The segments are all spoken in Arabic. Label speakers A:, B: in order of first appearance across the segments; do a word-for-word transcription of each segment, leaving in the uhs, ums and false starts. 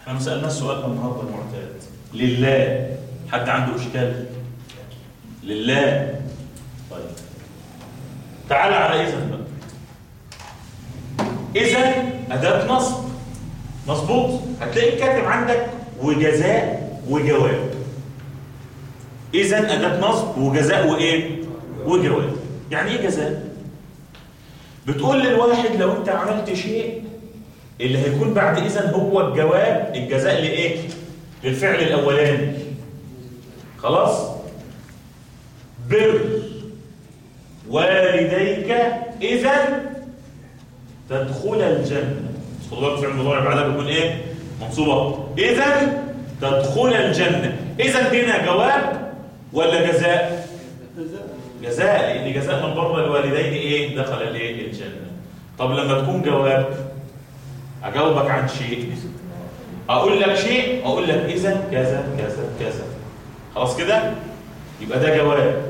A: احنا ما سالناش السؤال ده النهارده المعتاد. لله حد عنده اشكال؟ لله. طيب تعالى على اذا بقى. اذا اداه نصب مظبوط، هتلاقي كاتب عندك وجزاء وجواب. اذا اداه نصب وجزاء وايه؟ وجواب. يعني ايه جزاء؟ بتقول للواحد لو انت عملت شيء اللي هيكون بعد اذا هو الجواب، الجزاء لايه؟ للفعل الاولاني. خلاص؟ بر والديك اذا تدخل الجنه. خد بالك فعل المضارع بعدها بيكون ايه؟ منصوبه. اذا تدخل الجنه. اذا هنا جواب ولا جزاء؟ جزاء، لان جزاء من بر الوالدين ايه؟ دخل الايه؟ الجنه. طب لما تكون جواب اجاوبك عن شيء، اقول لك شيء، اقول لك اذا كذا كذا كذا. خلاص كده؟ يبقى ده جواب.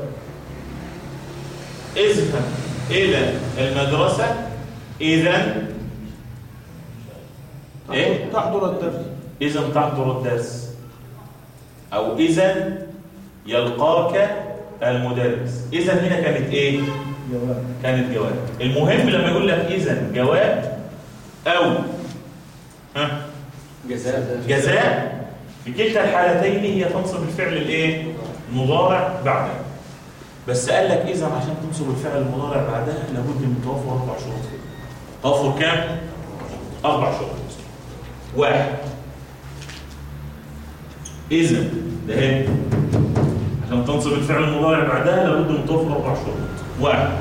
A: اذهب الى المدرسه اذا ايه؟
B: تحضر الدرس.
A: اذا تحضر الدرس، او اذا يلقاك المدرس. اذا هنا كانت ايه؟
B: جواب.
A: كانت جواب. المهم لما يقول لك اذا جواب او ها
C: جزاء
A: جزاء، في كلتا الحالتين هي تنصب الفعل الايه؟ المضارع بعدها. بس قال لك اذا عشان تنصب الفعل المضارع بعدها لابد من توفر اربع شروط. توفر كام؟ اربع شروط. واحد، اذا ده هي عشان تنصب الفعل المضارع بعدها لابد من توفر اربع شروط. واحد،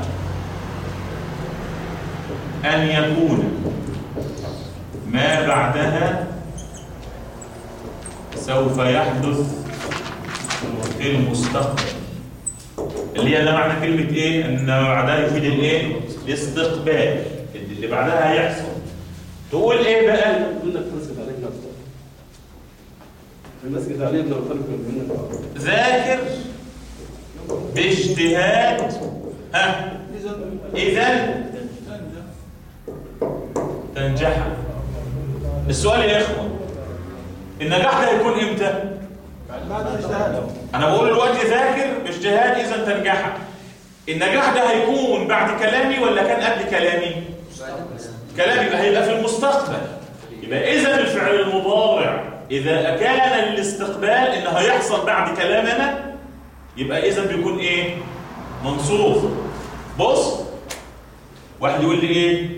A: ان يكون ما بعدها سوف يحدث في المستقبل، اللي هي ده معنى كلمه ايه؟ ان ما بعدها يفيد الايه؟ الاستقبال، اللي بعدها هيحصل. تقول ايه بقى؟
C: منك تمسك عليك نفسك المسجد علينا وخلق منك
A: ذاكر باجتهاد ها اذا تنجح. السؤال يا اخوان، النجاح ده هيكون امتى؟
B: بعد الاجتهاد.
A: انا بقول دلوقتي ذاكر باجتهاد اذا تنجح. النجاح ده هيكون بعد كلامي ولا كان قبل كلامي؟ كلامي، يبقى هيبقى في المستقبل. يبقى اذا الفعل المضارع اذا كان الاستقبال ان هيحصل بعد كلامنا، يبقى اذا بيكون ايه؟ منصوب. بص، واحد يقول لي ايه؟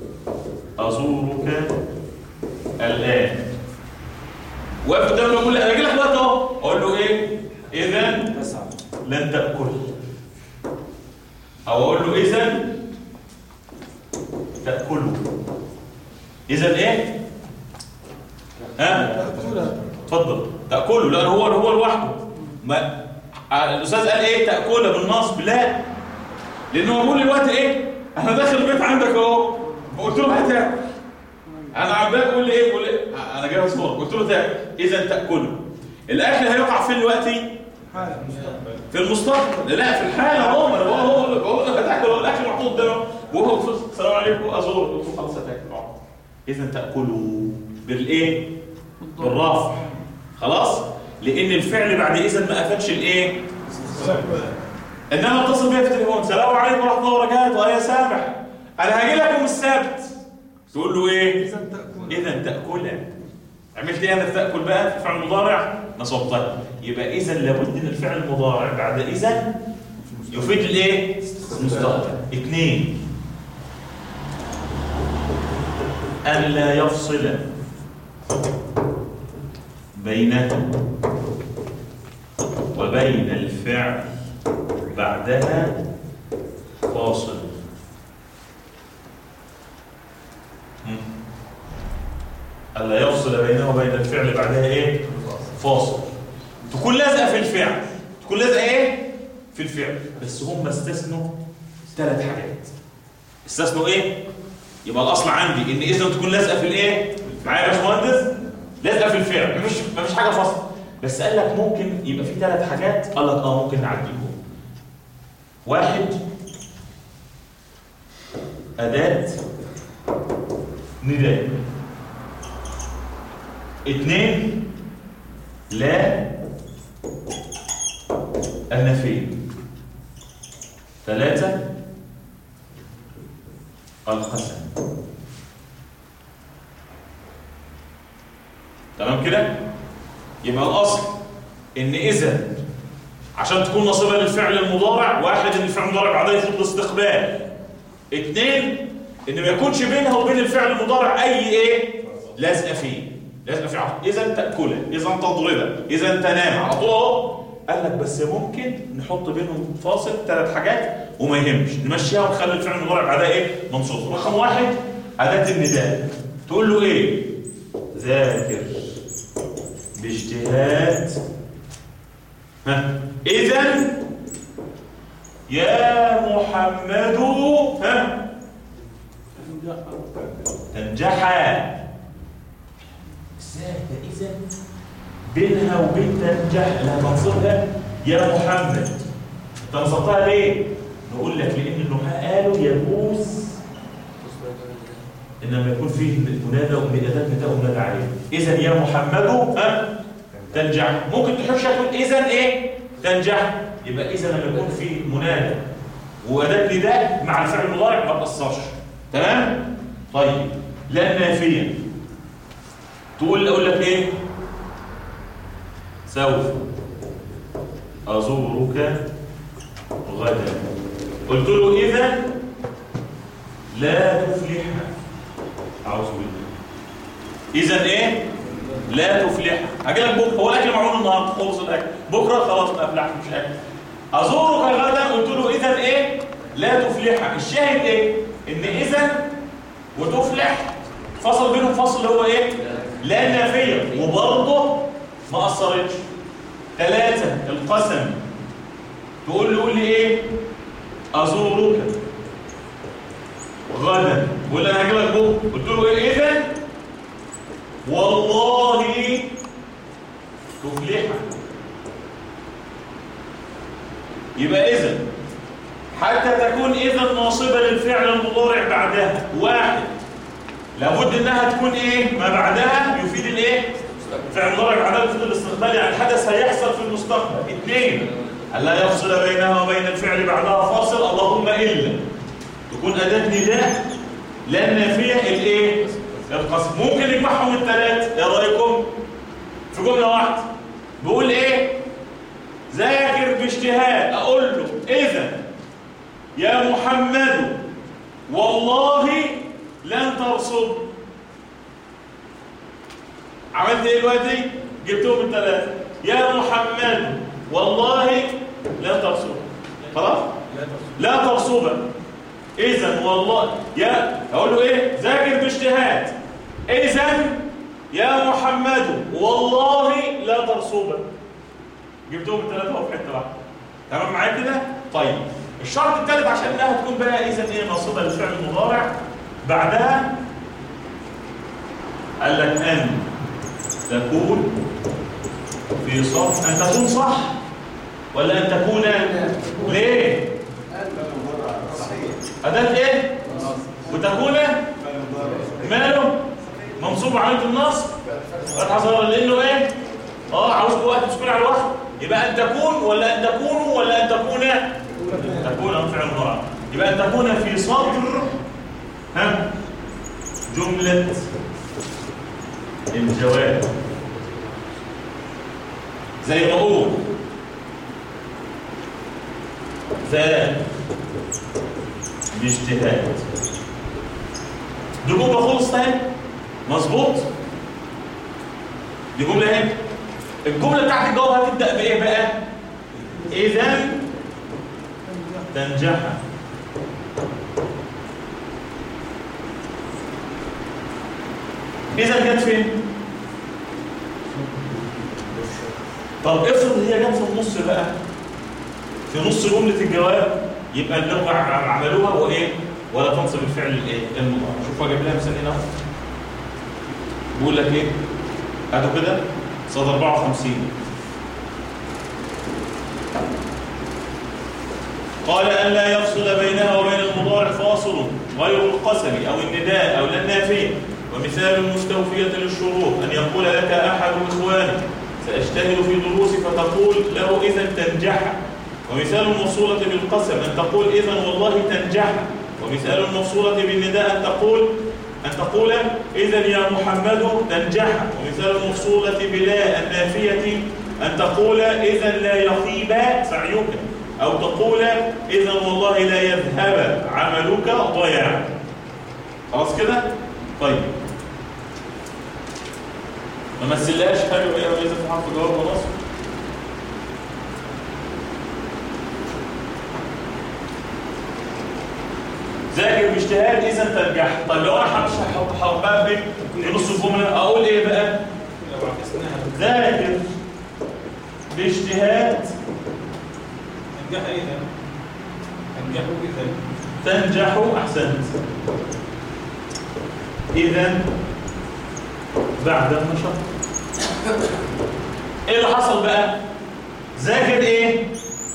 A: ازورك الان. واقف قدامي يقول لي انا اجي لك دلوقتي اهو، اقول له ايه؟ اذا لن تاكل. او اقول له اذا تاكله. اذا ايه؟ ها؟ اتفضل. تاكله، لان هو هو لوحده. ما الاستاذ قال ايه؟ تاكله بالنصب؟ لا، لانه هو بيقول لي دلوقتي ايه؟ انا داخل البيت عندك اهو، قلت له هتاكل. انا عمال بقول لي ايه؟ بقول ايه؟ انا جايب صور، قلت له تاكل. اذا تاكله. الاكل هيقع فين دلوقتي؟ في المستقبل. لا، في الحال اهو. ما انا بقول بقول هتاكل، الاكل محطوط قدامه وهو بيقول السلام عليكم ازور، قلت له خلاص هتاكل. اذا تاكلوا بالايه؟ بالرفع. خلاص؟ لان الفعل بعد اذا ما افادش الايه؟ انما اتصل بيا في التليفون، السلام عليكم ورحمه الله وبركاته، يا سامح انا هاجي لك يوم السبت. تقول له ايه؟ اذا تاكلا. عملت ايه انا في تاكل بقى؟ في فعل مضارع نصبتها. يبقى اذا لابد ان الفعل المضارع بعد اذا يفيد الايه؟ المستقبل. اثنين، ان لا يفصل بينها وبين الفعل بعدها فاصل. ألا يفصل بينه وبين الفعل بعدها ايه؟ فاصل. تكون لازقه في الفعل، تكون لازقه ايه؟ في الفعل. بس هم استثنوا ثلاث حاجات. استثنوا ايه؟ يبقى الاصل عندي ان اذا تكون لازقه في الايه؟ معايا يا باشمهندس؟ لازقه في الفعل، مفيش مفيش حاجه فاصله. بس قال لك ممكن يبقى في ثلاث حاجات، قال لك اه ممكن نعديهم. واحد، اداه نداء. اثنين لا النفي. ثلاثة القسم. تمام كده؟ يبقى الأصل إن إذا عشان تكون نصيبة للفعل المضارع، واحد إن الفعل المضارع بعدها يفوت الاستقبال. اثنين إن ما يكونش بينها وبين الفعل المضارع أي إيه؟ لازقة فيه. لازقة فيه. إذا تأكله، إذا تضربه، إذا تنام على طول. قال لك بس ممكن نحط بينهم فاصل ثلاث حاجات وما يهمش، نمشيها ونخلي الفعل المضارع بعدها ايه؟ منصوب. رقم واحد أداة النداء. تقول له ايه؟ ذاكر باجتهاد ها إذا يا محمد ها تنجحا. ازاي ده إذا بينها وبين تنجح لا تنصبها يا محمد؟ انت نصبتها ليه؟ نقول لك لان النحاة قالوا يجوز انما يكون فيه منادى واداه نداء ومنادى عليه. اذا يا محمد ها تنجح. ممكن تحش تقول اذا ايه؟ تنجح. يبقى اذا لما يكون في منادى واداه نداء مع الفعل المضارع ما تاثرش. تمام؟ طيب لا نافيه. تقول اقول لك ايه؟ سوف أزورك غدا. قلت له إذا لا تفلح. أعوذ بالله. إذا إيه؟ لا تفلح. هاجي لك بكرة. هو الأكل معمول النهارده خلص الأكل. بكرة خلاص أفلح مش أكل. أزورك غدا قلت له إذا إيه؟ لا تفلح. الشاهد إيه؟ إن إذا وتفلح فصل بينهم فصل هو إيه؟ لا نافية وبرضه ما أثرتش. ثلاثة القسم. تقول له قول لي إيه؟ أزورك غدا. ولا أنا هجيب لك بكرة. قلت له إيه؟ إذا والله تفلح. يبقى إذا حتى تكون إذا ناصبة للفعل المضارع بعدها. واحد لابد إنها تكون إيه؟ ما بعدها يفيد الإيه؟ فعل مضارع بعدها يفيد الاستقبال، يعني الحدث هيحصل في المستقبل. اثنين ألا يفصل بينها وبين الفعل بعدها فاصل، اللهم إلا تكون أداة نداء لا نافية الإيه؟ القسم. ممكن نجمعهم الثلاث. إيه رأيكم؟ في جملة واحدة بقول إيه؟ ذاكر باجتهاد. أقول له إذا يا محمد والله لن ترصد. عملت ايه دلوقتي؟ جبتهم الثلاثه. يا محمد والله لا ترصد. خلاص؟ لا ترصد. اذا والله يا اقول له ايه؟ ذاكر باجتهاد. اذا يا محمد والله لا ترصد. جبتهم الثلاثه اهو في حته واحده. تمام معايا كده؟ طيب الشرط الثالث عشان انها تكون بقى اذا ايه ناصبه للفعل المضارع بعدها قال لك ان تكون في صح. أن تكون صح ولا أن تكون ليه؟ أداة إيه؟ وتكون ماله؟ منصوب علامة النصب فتحة ظاهرة لأنه إيه؟ آه عاوز وقت تسكن على الوقت. يبقى أن تكون ولا أن تكونوا ولا أن تكون تكون فعل مضارع. يبقى أن تكون في صدر ها جملة الجواب زي ما اقول ذا باجتهاد. دي جمله خلصت اهي. مظبوط. دي جمله اهي. الجمله بتاعت الجواب هتبدا بايه بقى؟ اذا تنجح. اذا جت فين؟ طب افرض هي جت في النص بقى، في نص جمله الجواب، يبقى اللغه عملوها وايه؟ ولا تنصب الفعل الايه؟ المضارع. شوفوا جايب لها مثال هنا اهو. بيقول لك ايه؟ هاتوا كده صاد أربعة وخمسين. قال أن لا يفصل بينها وبين المضارع فاصل غير القسم أو النداء أو لا النافية. ومثال المستوفية للشروط أن يقول لك أحد إخوانك سأجتهد في دروسي فتقول له إذن تنجح. ومثال الموصولة بالقسم أن تقول إذن والله تنجح. ومثال الموصولة بالنداء أن تقول أن تقول إذن يا محمد تنجح. ومثال الموصولة بلا النافية أن تقول إذن لا يخيب سعيك، أو تقول إذن والله لا يذهب عملك ضياع. خلاص كده؟ طيب ما مثلهاش حلو ايه وإذا في حرف جواب ونصب. ذاكر باجتهاد إذا تنجح. طيب لو أنا همشي هحط حرفها في نص الجملة أقول إيه بقى؟ ذاكر باجتهاد
B: تنجح إذا تنجحوا إذا
A: تنجح. أحسنت. إذا بعد النشاط إيه اللي حصل بقى؟ ذاكر إيه؟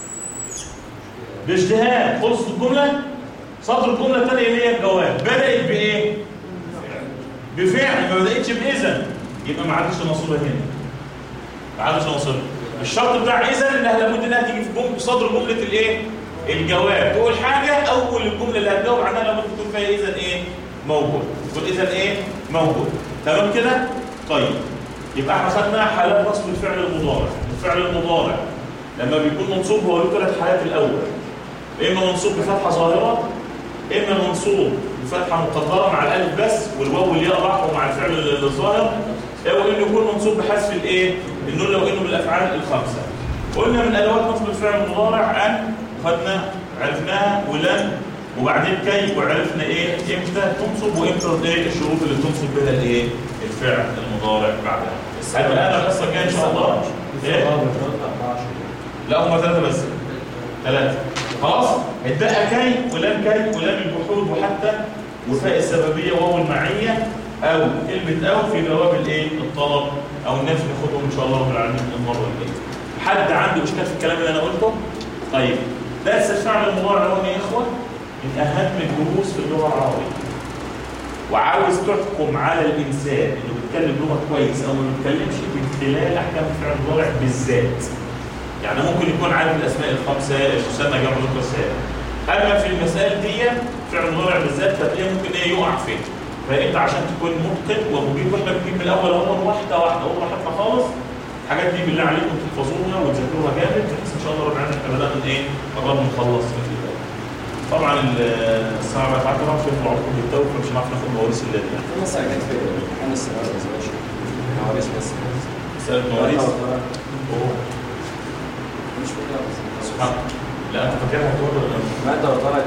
A: باجتهاد. خلصت الجملة. سطر الجملة الثانية اللي هي الجواب بدأت بإيه؟ بفعل، ما بدأتش بإذن، يبقى ما عادش نصيبها هنا. ما عادش نصيبها. الشرط بتاع إذن إنها لابد إنها تيجي في جملة صدر جملة الإيه؟ الجواب. تقول حاجة أول الجملة اللي هتجاوب عنها لابد تكون فيها إذن إيه؟ موجود. تقول إذن إيه؟ موجود. تمام كده؟ طيب يبقى احنا خدنا حالات نصب الفعل المضارع. الفعل المضارع لما بيكون منصوب هو له ثلاث حالات. الأول إما منصوب بفتحة ظاهرة، إما منصوب بفتحة مقدرة مع الألف بس والواو والياء راحوا مع الفعل الظاهر، أو إنه يكون منصوب بحذف الإيه؟ النون لو إنه من الأفعال الخمسة. قلنا من أدوات نصب الفعل المضارع أن خدنا عرفناها ولن وبعدين كي وعرفنا إيه إمتى تنصب وإمتى إيه الشروط اللي تنصب بها الإيه؟ الفعل المضارع بعدها. هل الآن الحصة الجاية إن شاء الله؟ إيه؟ لا هم ثلاثة بس. ثلاثة. خلاص؟ اتبقى كي ولن كي ولن البحوث وحتى وفاء السببية واو المعية أو كلمة أو في جواب الإيه؟ الطلب أو النفي ناخدهم إن شاء الله رب العالمين المرة الجاية. حد عنده إشكال في الكلام اللي أنا قلته؟ طيب درس الفعل المضارع هو يا إخوة من أهم الدروس في اللغة العربية. وعاوز تحكم على الإنسان اللي بيتكلم لغة كويس أو ما بيتكلمش من خلال أحكام الفعل المضارع بالذات. يعني ممكن يكون عارف الأسماء الخمسة يسمى جمع مذكر سالم. أما في المسائل دي فعل المضارع بالذات فتلاقيه ممكن إيه يقع فيه. فأنت عشان تكون متقن ومجيب واحنا بنجيب من الأول أول واحدة واحدة أول واحدة خالص. الحاجات دي بالله عليكم تحفظوها وتذاكروها جامد بحيث إن شاء الله رب العالمين احنا بدأنا من إيه؟ قررنا نخلص في الكتاب. طبعا الساعة بقت عشرة طبعا في العقود بالتوفيق مش هنعرف ناخد مواريث الليل يعني.
C: خلاص حاجات في امتحان السنة بس ماشي. مواريث بس.
A: سألت مواريث؟
C: مش فاكرها بس.
A: سبحان لا أنت فاكرها هتقول ولا لا؟
C: مادة وطلعت.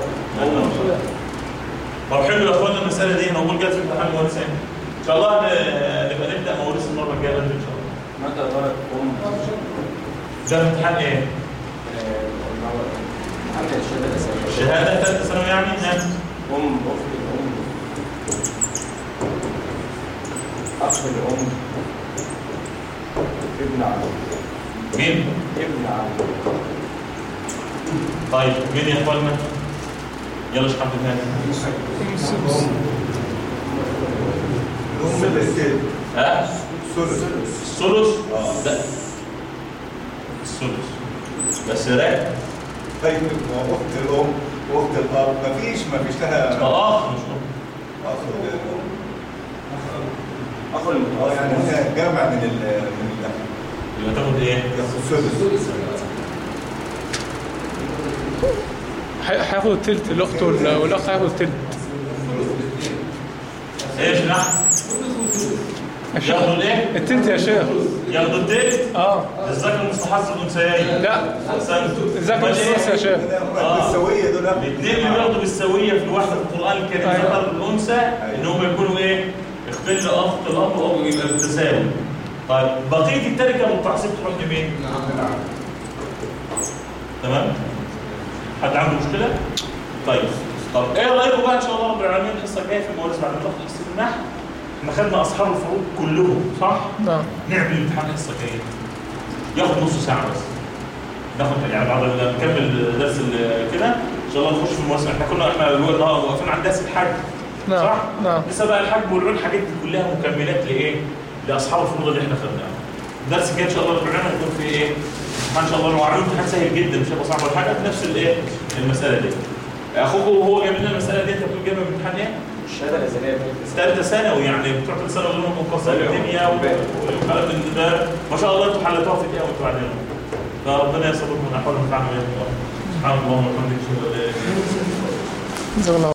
A: طب حلو يا اخوانا المسألة دي موجود جت في امتحان مواريث يعني. إن شاء الله نبقى نبدأ مواريث المرة الجاية إن شاء الله.
C: مادة وطلعت أم.
A: ده امتحان إيه؟
C: امتحان الشهادة الأساسية.
A: الشهادة ثالثة ثانوي يعني؟ نعم.
C: أم أخت الأم. أخ الأم. ابن عم.
A: مين؟
C: ابن عم.
A: طيب مين يا اخوانا؟ يلا اشرح لنا. ها؟
B: الثلث.
A: الثلث؟ لا. الثلث. بس راك؟
B: طيب واخت الام واخت الاب مفيش مفيش لها
A: اخ مش ام.
B: اخ الام.
C: أخ الأم.
B: اه يعني هي جامع من ال من ال
A: يبقى تاخد ايه؟
B: ياخد الثلث.
D: هياخد التلت الاخت وال- والاخ هياخد التلت.
A: ايه يا جماعه؟
D: يا شيخ
A: ياخدوا الايه؟
D: التلت يا شيخ.
A: ياخدوا التلت؟
D: اه
A: الذكر مستحث الانثيين.
D: لا
A: احسنت.
D: الذكر الثلث يا شيخ.
B: بالسويه دول
A: الاثنين اللي بياخدوا بالسويه في الوحده في القران الكريم
D: أيوة.
A: ذكر الانثى ان هم يكونوا ايه؟ اختل اخت الاب او يبقى بالتساوي. طيب بقيه التركه بالتعصيب تروح لمين؟ تمام؟ حد عنده مشكله؟ طيب طب ايه رايكم بقى ان شاء الله رب العالمين الحصه الجايه في المواريث بعد ما نخلص حصه النحو؟ احنا خدنا اصحاب الفروض كلهم صح؟
D: نعم.
A: نعمل الامتحان الحصه الجايه. ياخد نص ساعه بس. ناخد يعني بعد ما نكمل درس ال- كده ان شاء الله نخش في المواسم. احنا كنا احنا النهارده واقفين عند درس الحج
D: نعم.
A: صح؟
D: نعم.
A: لسه بقى الحجم والعلو الحاجات دي كلها مكملات لايه؟ لاصحاب الفروض اللي احنا خدناها. الدرس الجاي ان شاء الله البرنامج هيكون فيه ايه؟ ان شاء الله وعلوم امتحان سهل جدا مش هيبقى صعب ولا حاجه في نفس الايه؟ المساله دي. اخوكم وهو جايب لنا المساله دي انت بتقول جايبها من امتحان ايه؟
C: الشهاده الازليه
A: ثالثه ثانوي يعني بتوع ثالثه ثانوي اللي هم منقسم الكيمياء والكلام من ده ما شاء الله انتوا حلتوها في دقيقه وانتوا قاعدين. فربنا يصبركم ونحاول نتعامل معاكم. سبحان الله وبحمده.
D: جزاك الله